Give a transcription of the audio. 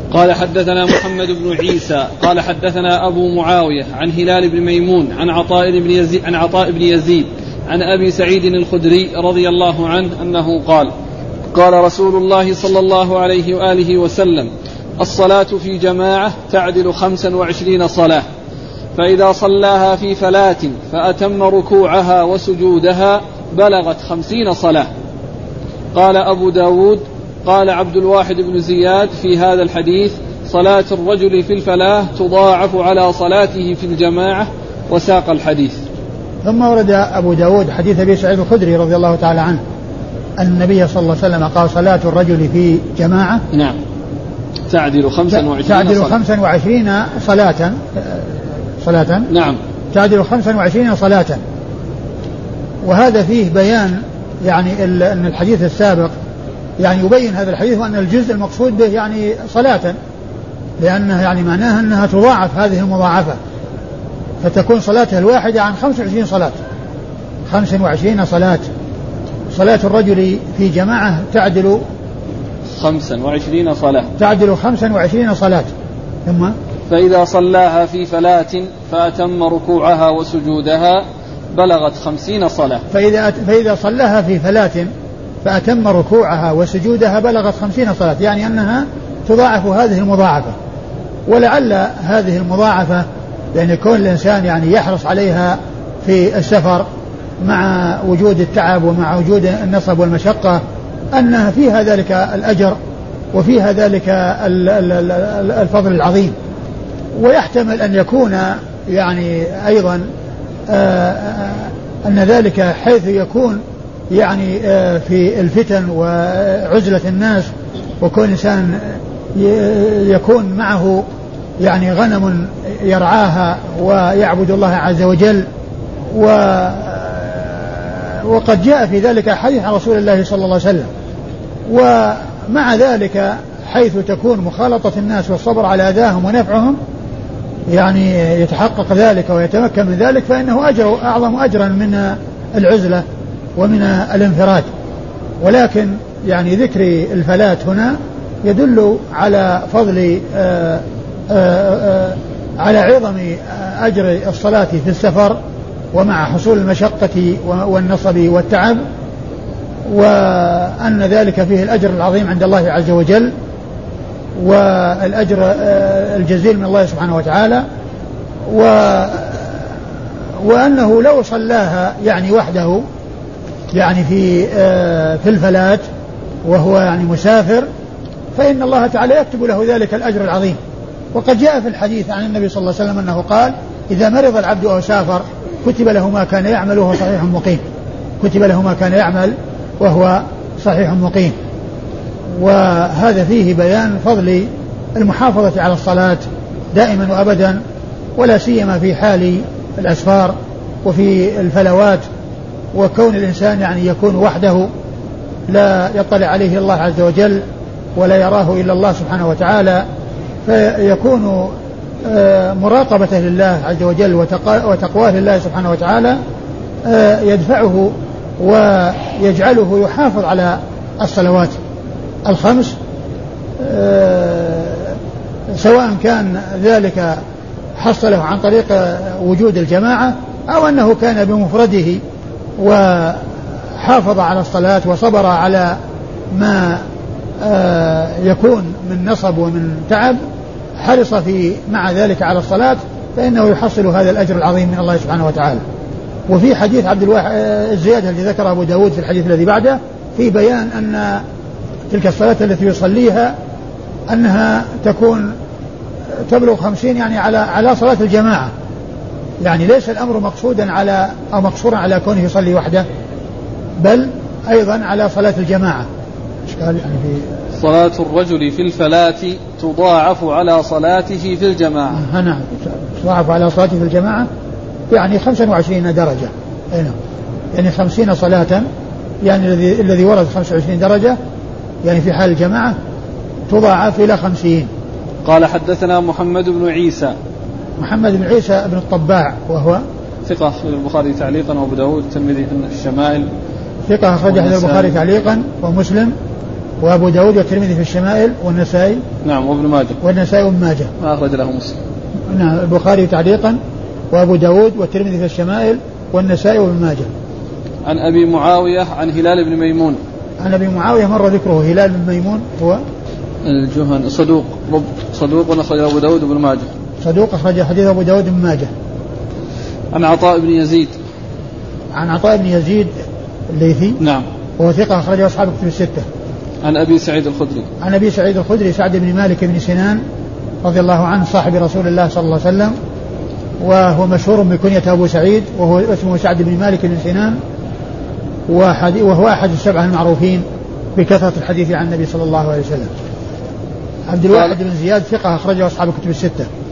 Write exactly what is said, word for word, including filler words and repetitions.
قال حدثنا محمد بن عيسى قال حدثنا أبو معاوية عن هلال بن ميمون عن عطاء بن يزيد عن عطاء بن يزيد عن أبي سعيد الخدري رضي الله عنه أنه قال قال رسول الله صلى الله عليه وآله وسلم الصلاة في جماعة تعدل خمسا وعشرين صلاة فإذا صلاها في فلاة فأتم ركوعها وسجودها بلغت خمسين صلاة. قال أبو داود قال عبد الواحد بن زياد في هذا الحديث صلاة الرجل في الفلاة تضاعف على صلاته في الجماعة وساق الحديث. ثم ورد أبو داود حديث أبي سعيد الخدري رضي الله تعالى عنه أن النبي صلى الله عليه وسلم قال صلاة الرجل في جماعة نعم تعدل خمسا وعشرين تعدل صلاة خمسا وعشرين صلاة صلاة نعم تعدل خمسا وعشرين صلاة. وهذا فيه بيان يعني أن الحديث السابق يعني يبين هذا الحديث وأن الجزء المقصود به يعني صلاة، لأنه يعني معناها أنها تضاعف هذه المضاعفة فتكون صلاتها الواحدة عن خمس وعشرين صلاة خمس وعشرين صلاة. صلاة الرجل في جماعة تعدل خمسا وعشرين صلاة تعدل خمسا وعشرين صلاة. ثم فإذا صلاها في فلاة فأتم ركوعها وسجودها بلغت خمسين صلاة. فإذا, فإذا صلاها في فلاة فأتم ركوعها وسجودها بلغت خمسين صلاة، يعني أنها تضاعف هذه المضاعفة. ولعل هذه المضاعفة يعني كون الإنسان يعني يحرص عليها في السفر مع وجود التعب ومع وجود النصب والمشقة أنها فيها ذلك الأجر وفيها ذلك الفضل العظيم. ويحتمل أن يكون يعني أيضا أن ذلك حيث يكون يعني في الفتن وعزلة الناس وكون إنسان يكون معه يعني غنم يرعاها ويعبد الله عز وجل. و وقد جاء في ذلك حديث عن رسول الله صلى الله عليه وسلم. ومع ذلك حيث تكون مخالطة الناس والصبر على أذاهم ونفعهم يعني يتحقق ذلك ويتمكن من ذلك فإنه أجر أعظم أجرا من العزلة ومن الانفراد. ولكن يعني ذكر الفلاة هنا يدل على فضل آآ آآ على عظم أجر الصلاة في السفر ومع حصول المشقة والنصب والتعب، وأن ذلك فيه الأجر العظيم عند الله عز وجل والأجر الجزيل من الله سبحانه وتعالى. و وأنه لو صلاها يعني وحده يعني في في الفلاة وهو يعني مسافر فإن الله تعالى يكتب له ذلك الأجر العظيم. وقد جاء في الحديث عن النبي صلى الله عليه وسلم أنه قال إذا مرض العبد أو سافر كتب له ما كان يعمل وهو صحيح مقيم كتب له ما كان يعمل وهو صحيح مقيم. وهذا فيه بيان فضل المحافظة على الصلاة دائما وأبدا، ولا سيما في حال الأسفار وفي الفلوات، وكون الإنسان يعني يكون وحده لا يطلع عليه الله عز وجل ولا يراه إلا الله سبحانه وتعالى، فيكون مراقبة لله عز وجل وتقواه لله سبحانه وتعالى يدفعه ويجعله يحافظ على الصلوات الخمس، سواء كان ذلك حصله عن طريق وجود الجماعة أو أنه كان بمفرده وحافظ على الصلاة وصبر على ما يكون من نصب ومن تعب، حرص في مع ذلك على الصلاة، فإنه يحصل هذا الأجر العظيم من الله سبحانه وتعالى. وفي حديث عبد الواحد الزيادة الذي ذكر أبو داود في الحديث الذي بعده في بيان أن تلك الصلاة التي يصليها أنها تكون تبلغ خمسين يعني على على صلاة الجماعة، يعني ليس الأمر مقصودا على أو مقصورا على كونه يصلي وحده، بل أيضا على صلاة الجماعة. إشكال يعني في صلاة الرجل في الفلاة تضاعف على صلاته في الجماعة. نعم تضاعف على صلاته في الجماعة يعني خمسة وعشرين درجة. نعم يعني خمسين صلاة، يعني الذي الذي ورد خمسة وعشرين درجة يعني في حال الجماعة تضاعف إلى خمسين. قال حدثنا محمد بن عيسى محمد بن عيسى بن الطباع وهو ثقة في البخاري تعليقا وأبو داود الترمذي في الشمائل ثقة أخرجه البخاري تعليقا ومسلم وأبو داود والترمذي في الشمائل والنسائي نعم وابن ماجه والنسائي وابن ماجه ما أخرج له مسلم. نعم البخاري تعليقا وأبو داود والترمذي في الشمائل والنسائي وابن ماجه. عن أبي معاوية عن هلال بن ميمون. عن أبي معاوية مر ذكره. هلال بن ميمون هو الجهن صدوق صدوق أخرج أبو داود وابن ماجه. صدوق أخرج حديث أبو داود وابن ماجه. عن عطاء بن يزيد. عن عطاء بن يزيد الليثي نعم وهو ثقة أخرجه أصحاب الكتب الستة. عن أبي سعيد الخدري. عن أبي سعيد الخدري سعد بن مالك بن سنان رضي الله عنه صاحب رسول الله صلى الله عليه وسلم وهو مشهور بكنية أبو سعيد وهو اسمه سعد بن مالك بن سنان وهو أحد السبعة المعروفين بكثرة الحديث عن النبي صلى الله عليه وسلم. عبد الواحد بن زياد ثقة أخرجه أصحاب الكتب الستة.